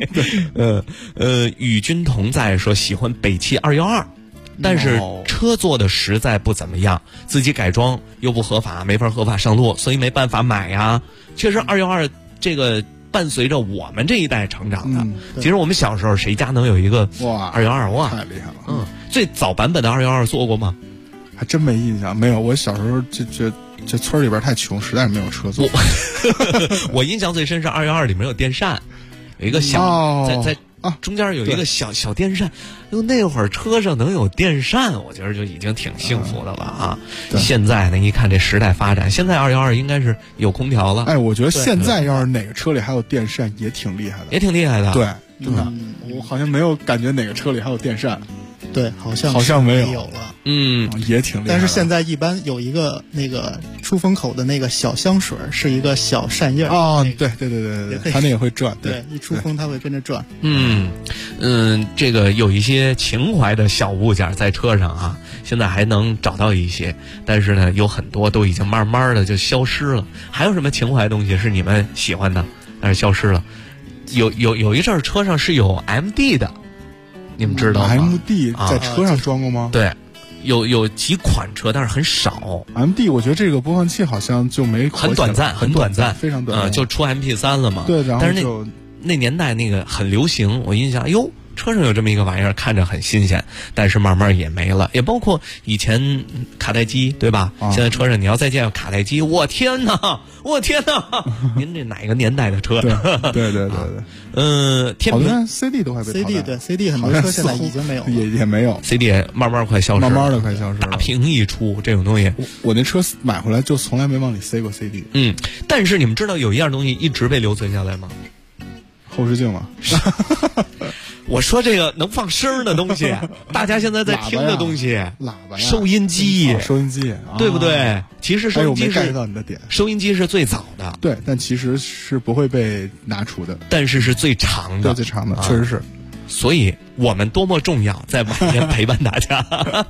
与君同在说喜欢北汽212。但是车做的实在不怎么样，自己改装又不合法，没法合法上路，所以没办法买呀。确实212这个伴随着我们这一代成长的。其实我们小时候谁家能有一个212？哇， 太厉害了！ 最早版本的212做过吗？ 还真没印象，没有。我小时候这村里边太穷，实在是没有车坐。 我印象最深是212里面有电扇，有一个小在中间有一个小电扇，那会儿车上能有电扇，我觉得就已经挺幸福的了啊。现在呢，一看这时代发展，现在212应该是有空调了。 哎，我觉得现在要是哪个车里还有电扇，也挺厉害的， 也挺厉害的。 对，真的。 我好像没有感觉哪个车里还有电扇。 对，好像没有了。 也挺厉害的。 但是现在一般有一个那个出风口的那个小香水，是一个小扇叶对，它那个会转。 对，一出风它会跟着转。 这个有一些情怀的小物件在车上啊，现在还能找到一些，但是呢，有很多都已经慢慢的就消失了。还有什么情怀东西是你们喜欢的，但是消失了？有一阵儿车上是有 MD 的。你们知道吗 ？MD 在车上装过吗？ 对，有几款车，但是很少。 MD 我觉得这个播放器好像就没很短暂， 非常短暂就出 MP3 了嘛。 对，然后但是那年代那个很流行，我印象，哟，车上有这么一个玩意儿，看着很新鲜，但是慢慢也没了。也包括以前卡带机，对吧？现在车上你要再见卡带机，我天哪！您这哪个年代的车？ 对。 天平 CD 都还被淘汰。 对 CD 很多车现在已经没有了， 也没有 CD 慢慢快消失， 慢慢的快消失。 大屏一出，这种东西， 我那车买回来就从来没往里塞过 CD。 但是你们知道有一样东西一直被留存下来吗？ 后视镜嘛。 我说这个能放声的东西，大家现在在听的东西， 喇叭呀， 收音机，对不对？其实收音机是到你的点， 收音机是最早的， 对，但其实是不会被拿除的， 但是最长的， 最长的，确实是。 所以我们多么重要，在晚年陪伴大家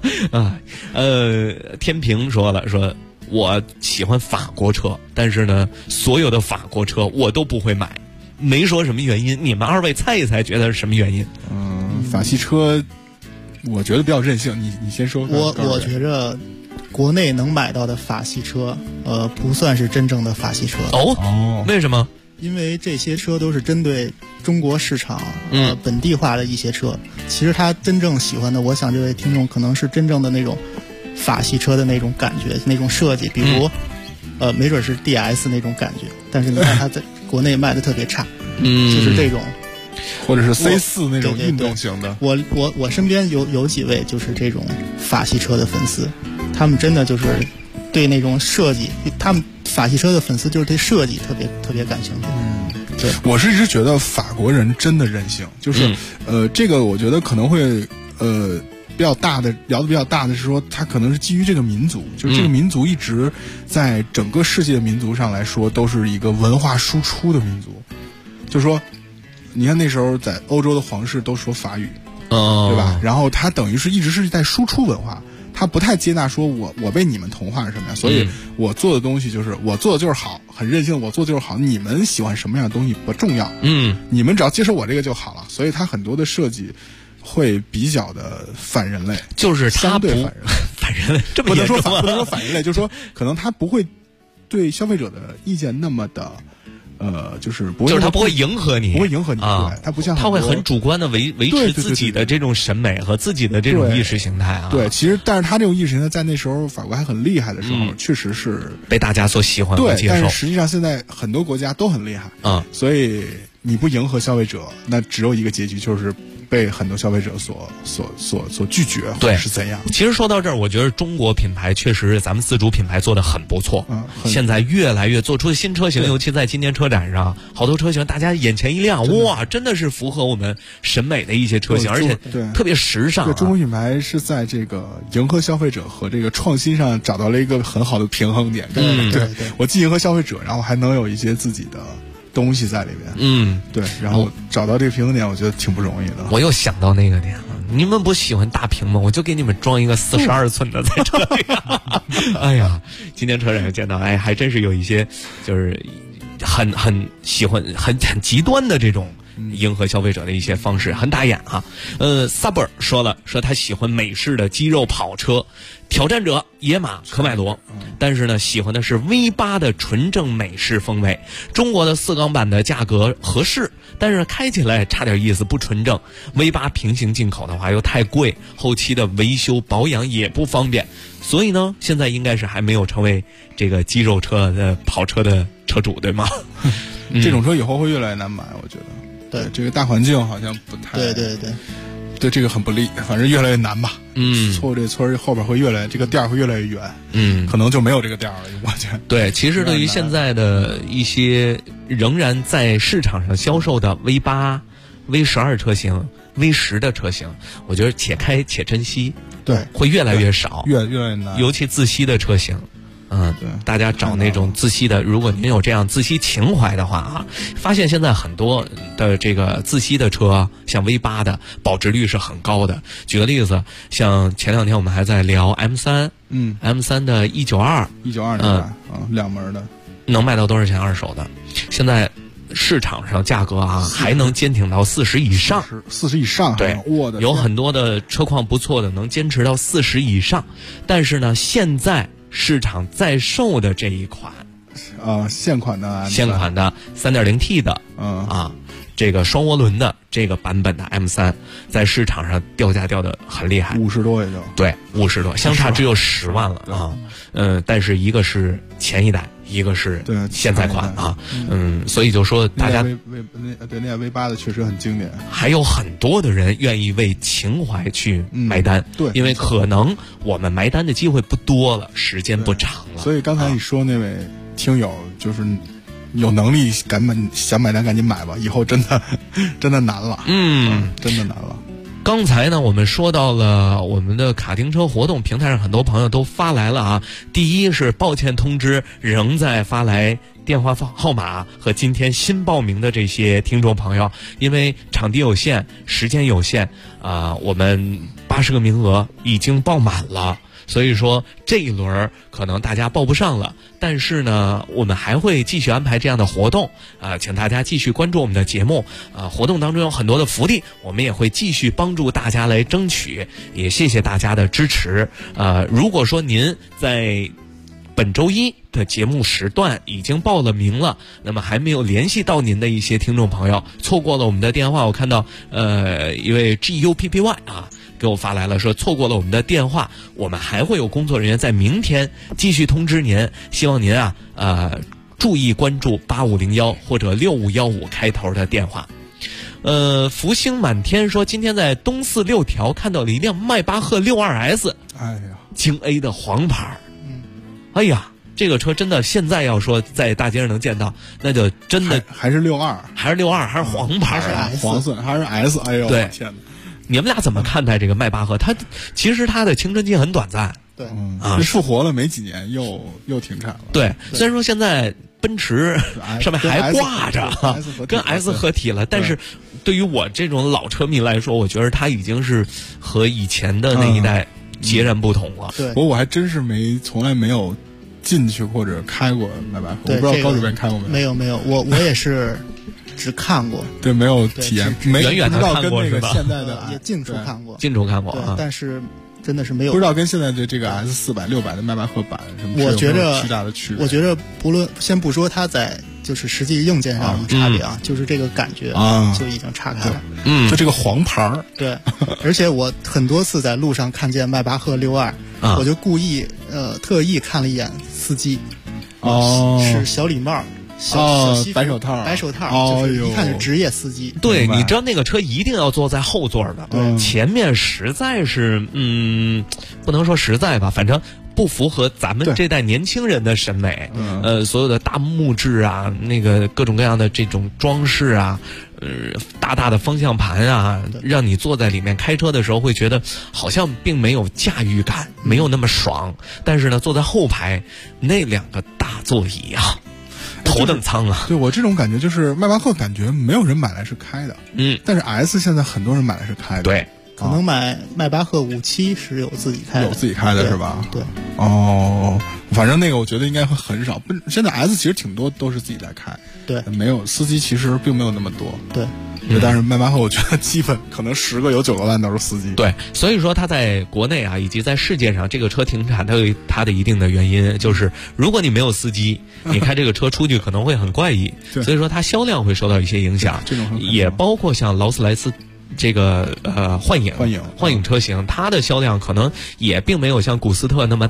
天平说了，说我喜欢法国车，但是呢，所有的法国车我都不会买。没说什么原因，你们二位猜一猜，觉得是什么原因？ 法系车，我觉得比较任性。你先说。 我觉着，国内能买到的法系车，不算是真正的法系车。 为什么？ 因为这些车都是针对中国市场，本地化的一些车。其实他真正喜欢的，我想这位听众可能是真正的那种法系车的那种感觉、那种设计，比如，没准是 DS 那种感觉。但是你看它在国内卖的特别差，就是这种， 或者是 C4 那种运动型的。 我身边有几位就是这种法系车的粉丝，他们真的就是对那种设计，他们法系车的粉丝就是对设计特别感兴趣。对， 我是一直觉得法国人真的任性，就是这个我觉得可能会比较大的聊的比较大的是说，它可能是基于这个民族，就是这个民族一直在整个世界民族上来说都是一个文化输出的民族。就是说，你看那时候在欧洲的皇室都说法语，对吧？然后他等于是一直是在输出文化，他不太接纳说我被你们同化是什么呀？所以我做的东西就是我做的就是好，很任性，我做的就是好，你们喜欢什么样的东西不重要，你们只要接受我这个就好了。所以他很多的设计会比较的反人类， 就是相对反人类，这么不能说反人类，就是说可能他不会对消费者的意见那么的。就是不会， 就是他不会迎合你， 对，他不像他会很主观的维持自己的这种审美和自己的这种意识形态啊。 对，其实但是他这种意识形态在那时候法国还很厉害的时候，确实是被大家所喜欢和接受。 但是实际上现在很多国家都很厉害所以你不迎合消费者，那只有一个结局，就是被很多消费者所拒绝，或者是怎样？ 其实说到这儿，我觉得中国品牌确实咱们自主品牌做得很不错。现在越来越做出新车型，尤其在今年车展上，好多车型大家眼前一亮，哇，真的是符合我们审美的一些车型，而且特别时尚。 中国品牌是在这个迎合消费者和这个创新上找到了一个很好的平衡点。对，我既迎合消费者，然后还能有一些自己的东西在里面，对，然后找到这个平衡点，我觉得挺不容易的。 我又想到那个点了，你们不喜欢大屏吗？我就给你们装一个42寸的在这里。哎呀，今天车展见到，还真是有一些就是很喜欢很极端的这种迎合消费者的一些方式，很打眼啊。Saber 说他喜欢美式的肌肉跑车，挑战者、野马、科迈罗，但是呢，喜欢的是 V8 的纯正美式风味。中国的4缸版的价格合适，但是开起来差点意思，不纯正。V8 平行进口的话又太贵，后期的维修保养也不方便，所以呢，现在应该是还没有成为这个肌肉车的跑车的车主，对吗？ 这种车以后会越来越难买，我觉得。对，这个大环境好像不太对这个很不利，反正越来越难吧。错这村后边会这个店会越来越远。可能就没有这个店了，我觉得。 对，其实对于现在的一些仍然在市场上销售的 V8 V12车型、V10的车型，我觉得且开且珍惜， 对， 会越来越少， 越来越难， 尤其自吸的车型。 对， 大家找那种自吸的，如果您有这样自吸情怀的话啊，发现现在很多的这个自吸的车，像 V8 的保值率是很高的。举个例子，像前2天我们还在聊 M3，M3 的192 那款2门的， 能卖到多少钱二手的？现在市场上价格啊还能坚挺到40以上 ，40以上， 对，有很多的车况不错的能坚持到40以上，但是呢，现在市场在售的这一款， 现款的 3.0T 的，这个双涡轮的这个版本的 M3，在市场上掉价掉得很厉害 ，50多也就对，50多，相差只有10万了啊。但是一个是前一代，一个是现在款啊，所以就说大家那 V8 的确实很经典， 还有很多的人愿意为情怀去买单， 对， 因为可能我们买单的机会不多了，时间不长了。 所以刚才你说那位听友就是有能力想买单赶紧买吧，以后真的难了，真的难了。 刚才呢，我们说到了我们的卡丁车活动平台上，很多朋友都发来了啊。第一是抱歉通知，仍在发来电话号码和今天新报名的这些听众朋友，因为场地有限，时间有限我们80个名额已经报满了。所以说这一轮可能大家报不上了，但是呢，我们还会继续安排这样的活动请大家继续关注我们的节目活动当中有很多的福利，我们也会继续帮助大家来争取，也谢谢大家的支持如果说您在本周一的节目时段已经报了名了，那么还没有联系到您的一些听众朋友，错过了我们的电话，我看到一位 GUPPY 给我发来了，说错过了我们的电话，我们还会有工作人员在明天继续通知您，希望您注意关注8501或者6515开头的电话。福星满天说，今天在东四6条看到了一辆迈巴赫 62S， 哎呀， 京 A 的黄牌，哎呀，这个车真的现在要说在大街上能见到，那就真的还是62， 还是黄牌， 黄色还是 S， 哎呦， 对， 天哪！ 你们俩怎么看待这个迈巴赫？它其实它的青春期很短暂， 对， 复活了没几年，又停产了。 对，虽然说现在奔驰上面还挂着跟 S 合体了，但是对于我这种老车迷来说，我觉得它已经是和以前的那一代截然不同了。 对， 我还真是从来没有进去或者开过迈巴赫，我不知道高主任开过没有？ 没有，我也是。只看过， 对，没有体验， 远远的看过是吧？现在的也近处看过， 近处看过啊，但是真的是没有， 不知道跟现在的这个 S400、600的迈巴赫版什么， 我觉着巨大的区别。 我觉着先不说它在就是实际硬件上有差别就是这个感觉就已经岔开了。 就这个黄牌对，而且我很多次在路上看见迈巴赫62，我就故意特意看了一眼司机，是小礼帽。 白手套， 就是一看是职业司机。 对，你知道那个车一定要坐在后座的，前面实在是不能说实在吧，反正不符合咱们这代年轻人的审美。所有的大木质啊，那个各种各样的这种装饰啊，大大的方向盘啊，让你坐在里面开车的时候会觉得好像并没有驾驭感，没有那么爽。但是呢，坐在后排那两个大座椅啊。头等舱啊！ 对，我这种感觉就是迈巴赫感觉没有人买来是开的，但是 S 现在很多人买来是开的， 对， 可能买迈巴赫57是有自己开的， 有自己开的是吧？ 对， 反正那个我觉得应该会很少。现在 S 其实挺多都是自己在开， 对， 没有司机其实并没有那么多， 对。 但是迈巴赫我觉得基本可能10个有9个半都是司机。 对，所以说它在国内以及在世界上，这个车停产它有它的一定的原因，就是如果你没有司机，你开这个车出去可能会很怪异，所以说它销量会受到一些影响。也包括像劳斯莱斯这个幻影车型，它的销量可能也并没有像古斯特那么大，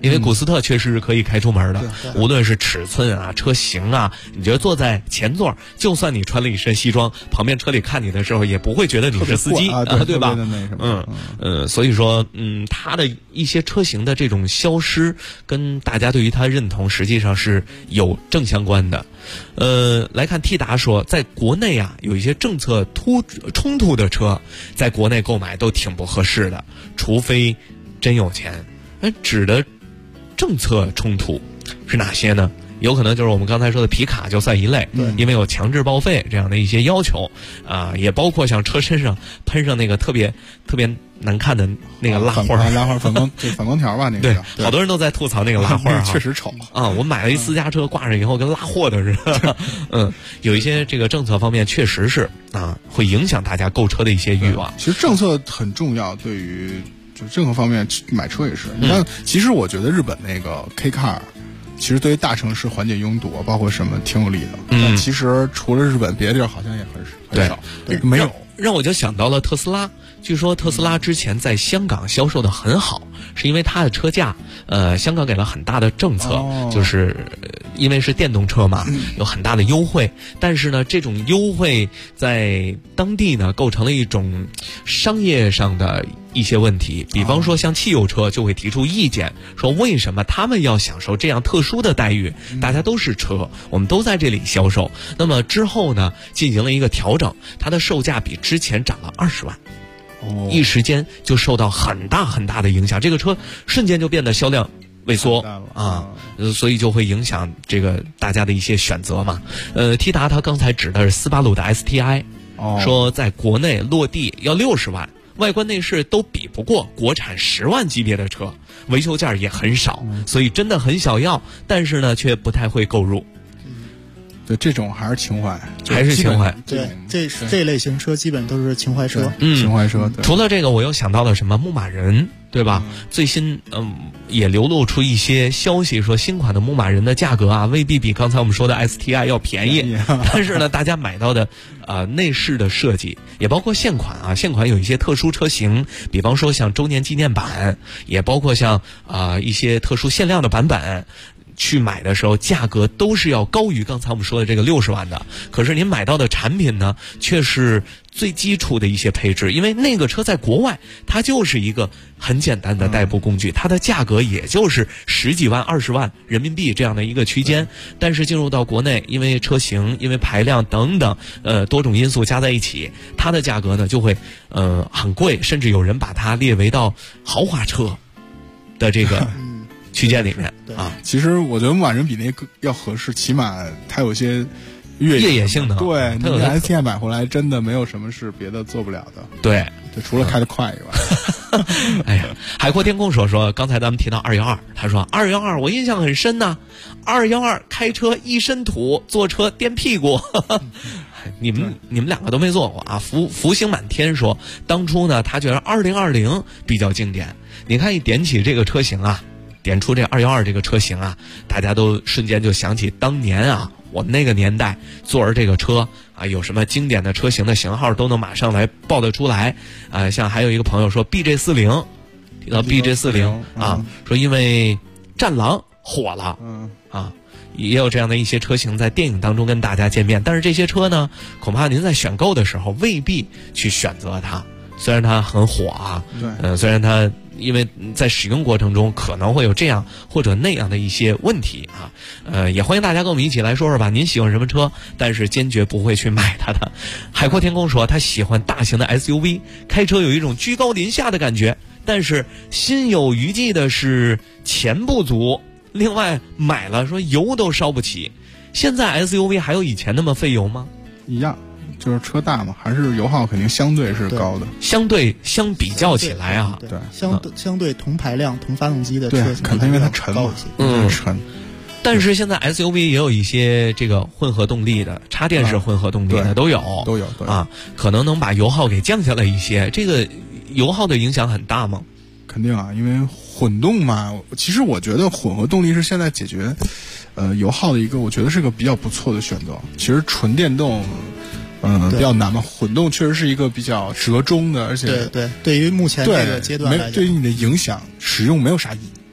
因为古斯特确实是可以开出门的，无论是尺寸啊、车型啊，你觉得坐在前座，就算你穿了一身西装，旁边车里看你的时候也不会觉得你是司机对吧？所以说它的一些车型的这种消失，跟大家对于它认同实际上是有正相关的。来看 T 达说，在国内啊，有一些政策冲突的车，在国内购买都挺不合适的，除非真有钱。指的政策冲突是哪些呢？有可能就是我们刚才说的皮卡就算一类，因为有强制报废这样的一些要求啊，也包括像车身上喷上那个特别难看的那个蜡画， 反光条吧，那个对，好多人都在吐槽那个蜡画， 确实丑啊！我买了一私家车，挂上以后跟拉货的似的。有一些这个政策方面确实是啊，会影响大家购车的一些欲望。 其实政策很重要，对于就任何方面买车也是。你看，其实我觉得日本那个 K Car。其实对于大城市缓解拥堵，包括什么挺有利的。但其实除了日本，别的地儿好像也很少，没有。 让我就想到了特斯拉。据说特斯拉之前在香港销售的很好，是因为它的车价，香港给了很大的政策，就是因为是电动车嘛，有很大的优惠。但是呢，这种优惠在当地呢，构成了一种商业上的一些问题。比方说，像汽油车就会提出意见，说为什么他们要享受这样特殊的待遇？大家都是车，我们都在这里销售。那么之后呢，进行了一个调整，它的售价比之前涨了20万。一时间就受到很大的影响，这个车瞬间就变得销量萎缩啊，所以就会影响这个大家的一些选择嘛。T 达他刚才指的是斯巴鲁的 STI，说在国内落地要60万，外观内饰都比不过国产10万级别的车，维修件也很少，所以真的很想要，但是呢却不太会购入。 对，这种还是情怀， 还是情怀。 对，这类型车基本都是情怀车。 情怀车。 除了这个，我又想到了什么牧马人，对吧？最新也流露出一些消息，说新款的牧马人的价格啊，未必比刚才我们说的 STI 要便宜。但是呢，大家买到的内饰的设计，也包括现款啊，现款有一些特殊车型，比方说像周年纪念版，也包括像一些特殊限量的版本。去买的时候，价格都是要高于刚才我们说的这个60万的。可是您买到的产品呢，却是最基础的一些配置，因为那个车在国外，它就是一个很简单的代步工具，它的价格也就是10几万、20万人民币这样的一个区间。但是进入到国内，因为车型、因为排量等等，多种因素加在一起，它的价格呢就会很贵，甚至有人把它列为到豪华车的这个。区间里面啊， 其实我觉得牧马人比那个要合适，起码它有些越野性能。 对，你 STI 买回来真的没有什么是别的做不了的。 对， 就除了开得快以外。 哎呀，海阔天空说，刚才咱们提到212，他说212我印象很深呐，212开车一身土，坐车颠屁股。你们两个都没坐过啊？福星满天说，当初呢，他觉得2020比较经典。你看一点起这个车型啊。点出这212这个车型啊，大家都瞬间就想起当年啊，我们那个年代坐着这个车啊，有什么经典的车型的型号都能马上来报得出来啊。像还有一个朋友说 BJ40， 提到 BJ40啊，说因为战狼火了，啊，也有这样的一些车型在电影当中跟大家见面，但是这些车呢，恐怕您在选购的时候未必去选择它，虽然它很火啊，虽然它。因为在使用过程中可能会有这样或者那样的一些问题啊，也欢迎大家跟我们一起来说说吧，您喜欢什么车，但是坚决不会去买它的。海阔天空说他喜欢大型的 SUV， 开车有一种居高临下的感觉，但是心有余悸的是钱不足，另外买了说油都烧不起。现在 SUV 还有以前那么费油吗？ 一样。就是车大嘛，还是油耗肯定相对是高的。 相比较起来啊， 对，相对同排量、同发动机的车型， 肯定因为它沉嘛，沉。 但是现在 SUV 也有一些这个混合动力的，插电式混合动力的都有啊，可能能把油耗给降下来一些。这个油耗的影响很大吗？ 肯定啊，因为混动嘛，其实我觉得混合动力是现在解决油耗的一个，我觉得是个比较不错的选择。其实纯电动。比较难嘛，混动确实是一个比较折中的，而且对于目前这个阶段来讲， 对于你的影响使用没有啥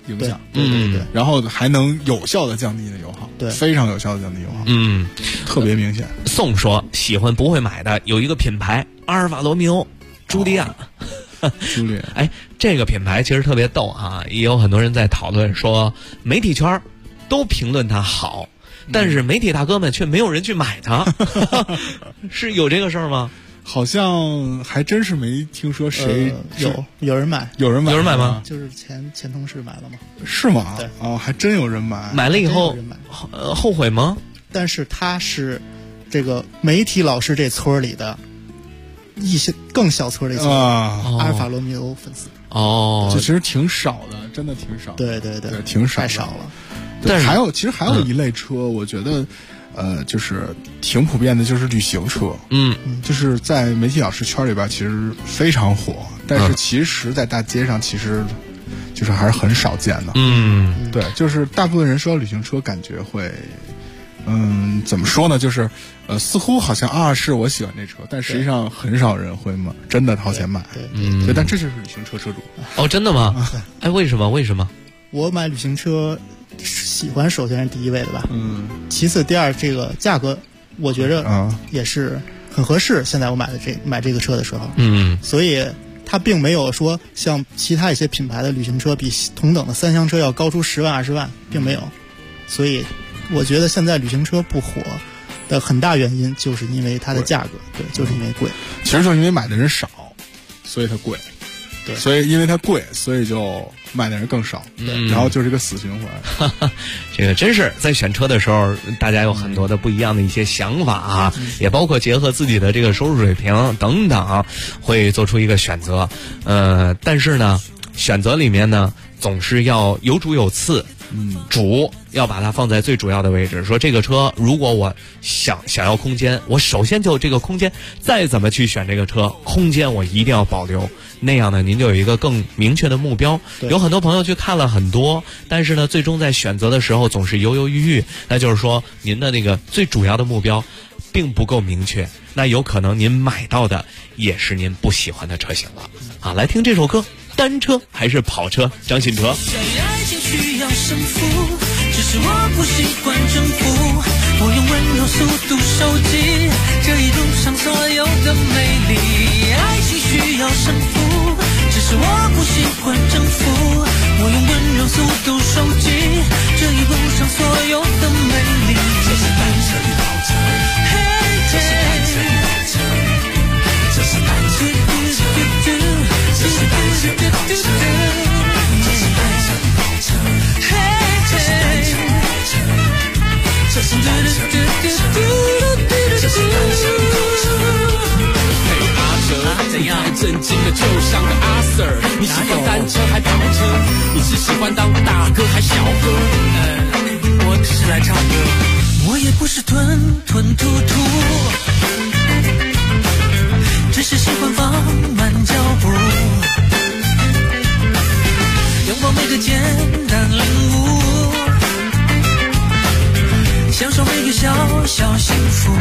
影响， 对， 然后还能有效的降低你的油耗， 对， 非常有效的降低油耗，特别明显。 宋说喜欢不会买的有一个品牌阿尔法罗密欧朱莉亚。哎，这个品牌其实特别逗啊，也有很多人在讨论说，媒体圈都评论它好，但是媒体大哥们却没有人去买它，是有这个事儿吗？ 好像还真是没听说谁有人买， 有人买吗？ 就是前同事买了吗？ 是吗？ 对， 哦，还真有人买。 买了以后后悔吗？ 但是他是这个媒体老师这村里的一些更小村的一些阿尔法罗密欧粉丝这其实挺少的，真的挺少。 对， 挺少， 太少了。 但是其实还有一类车，我觉得。就是挺普遍的，就是旅行车。就是在媒体老师圈里边，其实非常火，但是其实，在大街上，其实就是还是很少见的。对，就是大部分人说旅行车，感觉会，怎么说呢？就是似乎好像是我喜欢这车，但实际上很少人会真的掏钱买。 对， 但这就是旅行车车主。 哦，真的吗？哎，为什么？ 我买旅行车。喜欢首先是第一位的吧，其次第二这个价格，我觉着也是很合适。现在我买这个车的时候，所以它并没有说像其他一些品牌的旅行车比同等的三厢车要高出10万20万，并没有。所以我觉得现在旅行车不火的很大原因就是因为它的价格，对，就是因为贵。 其实就是因为买的人少，所以它贵。 对， 所以因为它贵，所以就买的人更少，然后就是一个死循环。 这个真是在选车的时候，大家有很多的不一样的一些想法啊，也包括结合自己的这个收入水平等等，会做出一个选择。但是呢，选择里面呢，总是要有主有次。主要把它放在最主要的位置，说这个车如果我想要空间，我首先就这个空间，再怎么去选这个车，空间我一定要保留，那样呢您就有一个更明确的目标。有很多朋友去看了很多，但是呢最终在选择的时候总是犹犹豫豫，那就是说您的那个最主要的目标并不够明确，那有可能您买到的也是您不喜欢的车型了啊。来听这首歌，单车还是跑车？张信哲。 需要胜负，只是我不习惯征服。我用温柔速度收集这一路上所有的美丽。爱情需要胜负，只是我不习惯征服。我用温柔速度收集这一路上所有的美丽。这是单车与跑车，这是单车与跑车，这是单车与跑车，这是单车与跑车。这是单车与跑车，这是单车与跑车。嘿，阿哲，怎样震惊的就像个阿 Sir？ 你喜欢单车还跑车？你是喜欢当大哥还小哥？我只是来唱歌。我也不是吞吞吐吐，只是喜欢放慢脚步，拥抱每个简单领悟。享受每个小小幸福。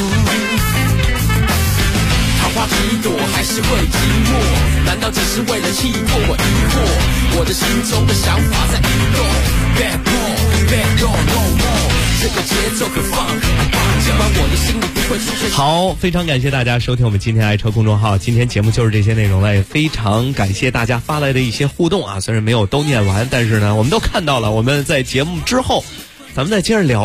桃花几朵还是会寂寞，难道只是为了气过我疑惑？我的心中的想法在移动 ，Bad boy Bad girl no more， 这个节奏可放很棒，尽管我的心里不会出现。 好，非常感谢大家收听我们今天爱车公众号，今天节目就是这些内容了，也非常感谢大家发来的一些互动啊，虽然没有都念完，但是呢我们都看到了。我们在节目之后咱们再接着聊。